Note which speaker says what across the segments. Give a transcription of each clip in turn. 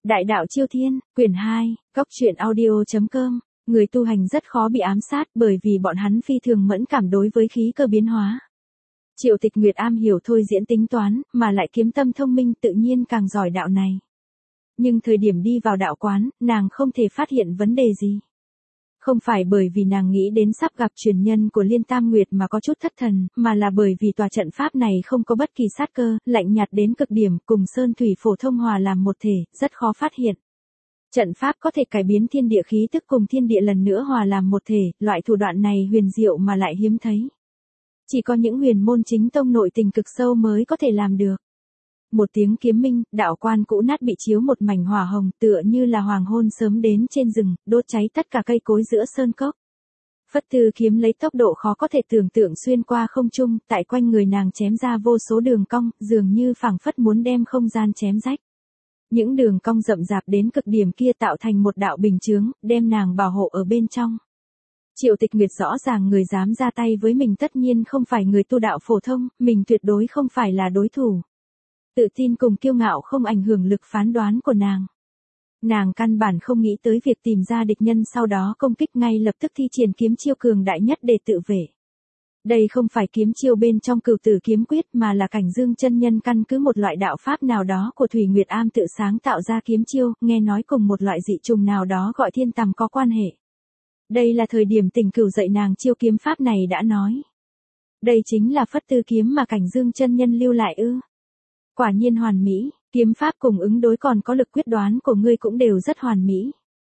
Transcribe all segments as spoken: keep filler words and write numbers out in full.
Speaker 1: Đại đạo Chiêu Thiên, quyển hai, góc truyện audio.com. Người tu hành rất khó bị ám sát bởi vì bọn hắn phi thường mẫn cảm đối với khí cơ biến hóa. Triệu Tịch Nguyệt am hiểu thôi diễn tính toán, mà lại kiếm tâm thông minh tự nhiên càng giỏi đạo này. Nhưng thời điểm đi vào đạo quán, nàng không thể phát hiện vấn đề gì. Không phải bởi vì nàng nghĩ đến sắp gặp truyền nhân của Liên Tam Nguyệt mà có chút thất thần, mà là bởi vì tòa trận pháp này không có bất kỳ sát cơ, lạnh nhạt đến cực điểm, cùng sơn thủy phổ thông hòa làm một thể, rất khó phát hiện. Trận pháp có thể cải biến thiên địa khí tức cùng thiên địa lần nữa hòa làm một thể, loại thủ đoạn này huyền diệu mà lại hiếm thấy. Chỉ có những huyền môn chính tông nội tình cực sâu mới có thể làm được. Một tiếng kiếm minh, đạo quan cũ nát bị chiếu một mảnh hỏa hồng, tựa như là hoàng hôn sớm đến trên rừng, đốt cháy tất cả cây cối giữa sơn cốc. Phất Tư kiếm lấy tốc độ khó có thể tưởng tượng xuyên qua không trung, tại quanh người nàng chém ra vô số đường cong, dường như phảng phất muốn đem không gian chém rách. Những đường cong rậm rạp đến cực điểm kia tạo thành một đạo bình chướng, đem nàng bảo hộ ở bên trong. Triệu Tịch Nguyệt rõ ràng người dám ra tay với mình tất nhiên không phải người tu đạo phổ thông, mình tuyệt đối không phải là đối thủ. Tự tin cùng kiêu ngạo không ảnh hưởng lực phán đoán của nàng. Nàng căn bản không nghĩ tới việc tìm ra địch nhân sau đó công kích ngay lập tức thi triển kiếm chiêu cường đại nhất để tự vệ. Đây không phải kiếm chiêu bên trong Cửu Tử kiếm quyết mà là Cảnh Dương chân nhân căn cứ một loại đạo pháp nào đó của Thủy Nguyệt Am tự sáng tạo ra kiếm chiêu, nghe nói cùng một loại dị trùng nào đó gọi thiên tầm có quan hệ. Đây là thời điểm Tình Cửu dạy nàng chiêu kiếm pháp này đã nói. Đây chính là Phất Tư kiếm mà Cảnh Dương chân nhân lưu lại ư? Quả nhiên hoàn mỹ, kiếm pháp cùng ứng đối còn có lực quyết đoán của ngươi cũng đều rất hoàn mỹ.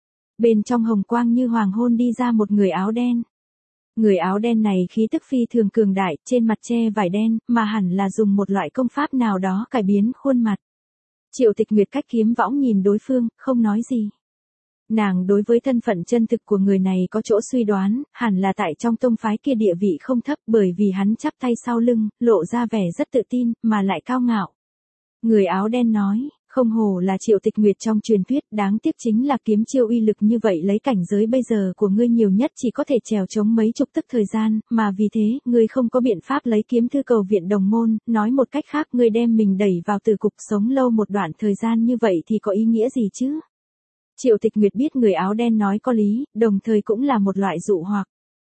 Speaker 1: Bên trong hồng quang như hoàng hôn đi ra một người áo đen. Người áo đen này khí tức phi thường cường đại, trên mặt che vải đen, mà hẳn là dùng một loại công pháp nào đó cải biến khuôn mặt. Triệu Tịch Nguyệt cách kiếm võng nhìn đối phương, không nói gì. Nàng đối với thân phận chân thực của người này có chỗ suy đoán, hẳn là tại trong tông phái kia địa vị không thấp bởi vì hắn chắp tay sau lưng, lộ ra vẻ rất tự tin, mà lại cao ngạo. Người áo đen nói, không hổ là Triệu Tịch Nguyệt trong truyền thuyết, đáng tiếc chính là kiếm chiêu uy lực như vậy lấy cảnh giới bây giờ của ngươi nhiều nhất chỉ có thể trèo chống mấy chục tức thời gian, mà vì thế, ngươi không có biện pháp lấy kiếm thư cầu viện đồng môn, nói một cách khác ngươi đem mình đẩy vào tử cục sống lâu một đoạn thời gian như vậy thì có ý nghĩa gì chứ? Triệu Tịch Nguyệt biết người áo đen nói có lý, đồng thời cũng là một loại dụ hoặc.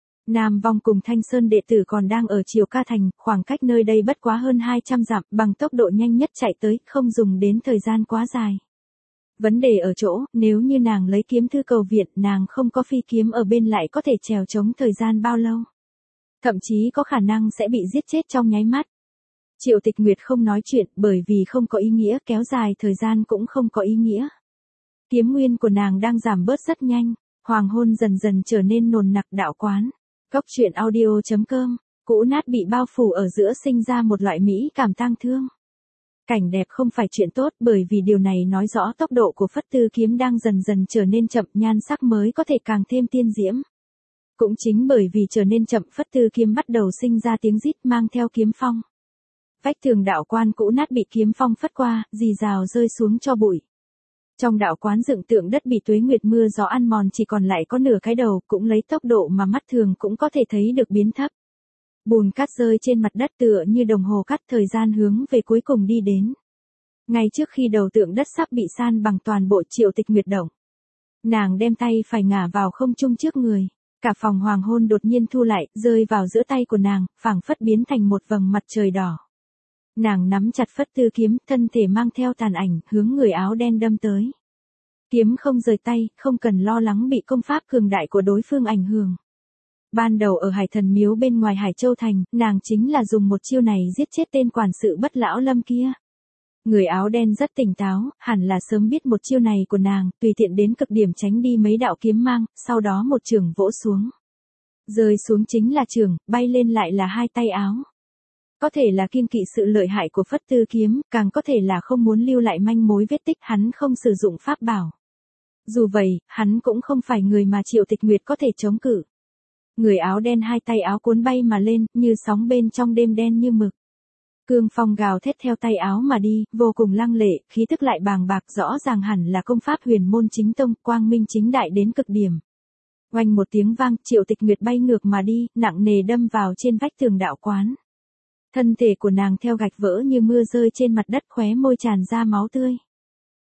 Speaker 1: Nam Vong cùng Thanh Sơn đệ tử còn đang ở Triều Ca Thành, khoảng cách nơi đây bất quá hơn hai trăm dặm, bằng tốc độ nhanh nhất chạy tới, không dùng đến thời gian quá dài. Vấn đề ở chỗ, nếu như nàng lấy kiếm thư cầu viện, nàng không có phi kiếm ở bên lại có thể trèo chống thời gian bao lâu. Thậm chí có khả năng sẽ bị giết chết trong nháy mắt. Triệu Tịch Nguyệt không nói chuyện bởi vì không có ý nghĩa, kéo dài thời gian cũng không có ý nghĩa. Kiếm nguyên của nàng đang giảm bớt rất nhanh, hoàng hôn dần dần trở nên nồng nặc đạo quán. Góc truyện audio.com, cũ nát bị bao phủ ở giữa sinh ra một loại mỹ cảm tang thương. Cảnh đẹp không phải chuyện tốt bởi vì điều này nói rõ tốc độ của Phất Tư kiếm đang dần dần trở nên chậm, nhan sắc mới có thể càng thêm tiên diễm. Cũng chính bởi vì trở nên chậm, Phất Tư kiếm bắt đầu sinh ra tiếng rít mang theo kiếm phong. Vách tường đạo quan cũ nát bị kiếm phong phất qua, rì rào rơi xuống cho bụi. Trong đạo quán dựng tượng đất bị tuế nguyệt mưa gió ăn mòn chỉ còn lại có nửa cái đầu, cũng lấy tốc độ mà mắt thường cũng có thể thấy được biến thấp. Bùn cát rơi trên mặt đất tựa như đồng hồ cắt thời gian hướng về cuối cùng đi đến. Ngay trước khi đầu tượng đất sắp bị san bằng toàn bộ, Triệu Tịch Nguyệt động. Nàng đem tay phải ngả vào không trung trước người. Cả phòng hoàng hôn đột nhiên thu lại, rơi vào giữa tay của nàng, phảng phất biến thành một vầng mặt trời đỏ. Nàng nắm chặt Phất Tư kiếm, thân thể mang theo tàn ảnh, hướng người áo đen đâm tới. Kiếm không rời tay, không cần lo lắng bị công pháp cường đại của đối phương ảnh hưởng. Ban đầu ở Hải Thần Miếu bên ngoài Hải Châu Thành, nàng chính là dùng một chiêu này giết chết tên quản sự Bất Lão Lâm kia. Người áo đen rất tỉnh táo, hẳn là sớm biết một chiêu này của nàng, tùy tiện đến cực điểm tránh đi mấy đạo kiếm mang, sau đó một chưởng vỗ xuống. Rơi xuống chính là chưởng, bay lên lại là hai tay áo. Có thể là kiêng kỵ sự lợi hại của Phất Tư kiếm, càng có thể là không muốn lưu lại manh mối vết tích, hắn không sử dụng pháp bảo. Dù vậy, hắn cũng không phải người mà Triệu Tịch Nguyệt có thể chống cự. Người áo đen hai tay áo cuốn bay mà lên, như sóng bên trong đêm đen như mực. Cương phong gào thét theo tay áo mà đi, vô cùng lăng lệ, khí tức lại bàng bạc, rõ ràng hẳn là công pháp huyền môn chính tông, quang minh chính đại đến cực điểm. Oanh một tiếng vang, Triệu Tịch Nguyệt bay ngược mà đi, nặng nề đâm vào trên vách tường đạo quán. Thân thể của nàng theo gạch vỡ như mưa rơi trên mặt đất, khóe môi tràn ra máu tươi.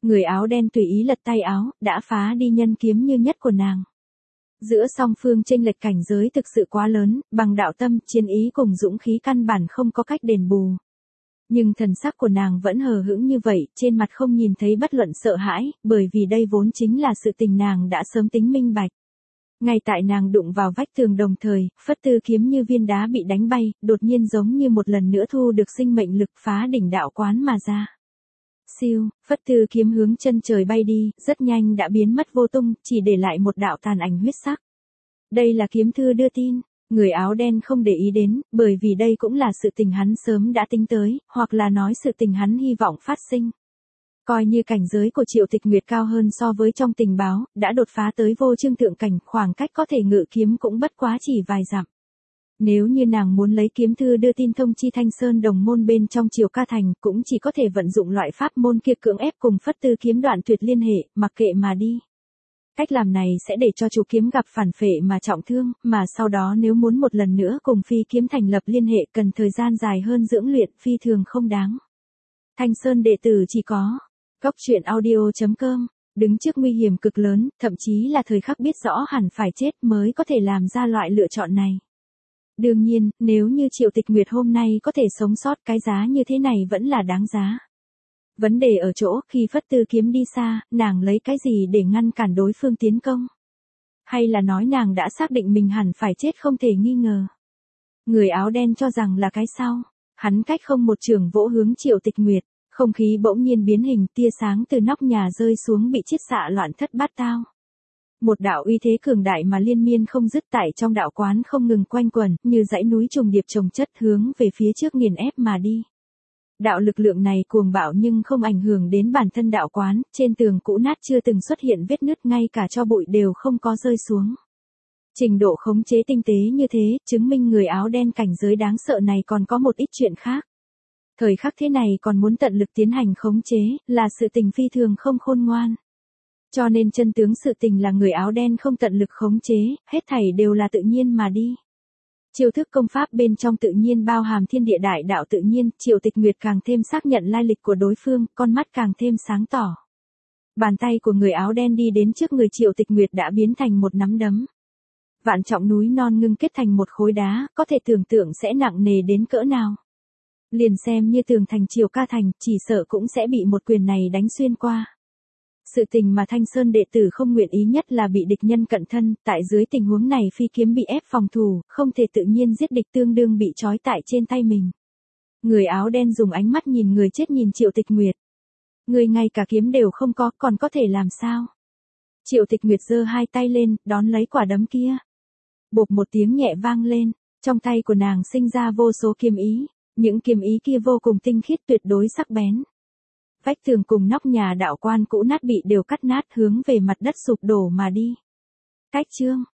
Speaker 1: Người áo đen tùy ý lật tay áo, đã phá đi nhân kiếm như nhất của nàng. Giữa song phương chênh lệch cảnh giới thực sự quá lớn, bằng đạo tâm, chiến ý cùng dũng khí căn bản không có cách đền bù. Nhưng thần sắc của nàng vẫn hờ hững như vậy, trên mặt không nhìn thấy bất luận sợ hãi, bởi vì đây vốn chính là sự tình nàng đã sớm tính minh bạch. Ngay tại nàng đụng vào vách tường đồng thời, phất tư kiếm như viên đá bị đánh bay, đột nhiên giống như một lần nữa thu được sinh mệnh lực phá đỉnh đạo quán mà ra. Siêu, phất tư kiếm hướng chân trời bay đi, rất nhanh đã biến mất vô tung, chỉ để lại một đạo tàn ảnh huyết sắc. Đây là kiếm thư đưa tin, người áo đen không để ý đến, bởi vì đây cũng là sự tình hắn sớm đã tính tới, hoặc là nói sự tình hắn hy vọng phát sinh. Coi như cảnh giới của Triệu Tịch Nguyệt cao hơn so với trong tình báo, đã đột phá tới vô chương thượng cảnh, khoảng cách có thể ngự kiếm cũng bất quá chỉ vài dặm. Nếu như nàng muốn lấy kiếm thư đưa tin thông chi Thanh Sơn đồng môn bên trong Triều Ca Thành, cũng chỉ có thể vận dụng loại pháp môn kia cưỡng ép cùng phất tư kiếm đoạn tuyệt liên hệ, mặc kệ mà đi. Cách làm này sẽ để cho chủ kiếm gặp phản phệ mà trọng thương, mà sau đó nếu muốn một lần nữa cùng phi kiếm thành lập liên hệ cần thời gian dài hơn dưỡng luyện, phi thường không đáng. Thanh Sơn đệ tử chỉ có Cốc truyện audio chấm com, đứng trước nguy hiểm cực lớn, thậm chí là thời khắc biết rõ hẳn phải chết mới có thể làm ra loại lựa chọn này. Đương nhiên, nếu như Triệu Tịch Nguyệt hôm nay có thể sống sót, cái giá như thế này vẫn là đáng giá. Vấn đề ở chỗ, khi phất tư kiếm đi xa, nàng lấy cái gì để ngăn cản đối phương tiến công? Hay là nói nàng đã xác định mình hẳn phải chết không thể nghi ngờ? Người áo đen cho rằng là cái sau. Hắn cách không một trường vỗ hướng Triệu Tịch Nguyệt, không khí bỗng nhiên biến hình, tia sáng từ nóc nhà rơi xuống bị chiết xạ loạn thất bát tao. Một đạo uy thế cường đại mà liên miên không dứt tại trong đạo quán không ngừng quanh quẩn, như dãy núi trùng điệp chồng chất hướng về phía trước nghiền ép mà đi. Đạo lực lượng này cuồng bạo nhưng không ảnh hưởng đến bản thân đạo quán, trên tường cũ nát chưa từng xuất hiện vết nứt, ngay cả tro bụi đều không có rơi xuống. Trình độ khống chế tinh tế như thế, chứng minh người áo đen cảnh giới đáng sợ này còn có một ít chuyện khác. Thời khắc thế này còn muốn tận lực tiến hành khống chế, là sự tình phi thường không khôn ngoan. Cho nên chân tướng sự tình là người áo đen không tận lực khống chế, hết thảy đều là tự nhiên mà đi. Chiêu thức công pháp bên trong tự nhiên bao hàm thiên địa đại đạo tự nhiên, Triệu Tịch Nguyệt càng thêm xác nhận lai lịch của đối phương, con mắt càng thêm sáng tỏ. Bàn tay của người áo đen đi đến trước người Triệu Tịch Nguyệt đã biến thành một nắm đấm. Vạn trọng núi non ngưng kết thành một khối đá, có thể tưởng tượng sẽ nặng nề đến cỡ nào. Liền xem như tường thành Triều Ca Thành, chỉ sợ cũng sẽ bị một quyền này đánh xuyên qua. Sự tình mà Thanh Sơn đệ tử không nguyện ý nhất là bị địch nhân cận thân, tại dưới tình huống này phi kiếm bị ép phòng thủ, không thể tự nhiên giết địch, tương đương bị trói tại trên tay mình. Người áo đen dùng ánh mắt nhìn người chết nhìn Triệu Tịch Nguyệt. Người ngay cả kiếm đều không có, còn có thể làm sao? Triệu Tịch Nguyệt giơ hai tay lên, đón lấy quả đấm kia. Bộp một tiếng nhẹ vang lên, trong tay của nàng sinh ra vô số kiếm ý, những kiếm ý kia vô cùng tinh khiết, tuyệt đối sắc bén. Vách tường cùng nóc nhà đạo quan cũ nát bị đều cắt nát, hướng về mặt đất sụp đổ mà đi. Cách chương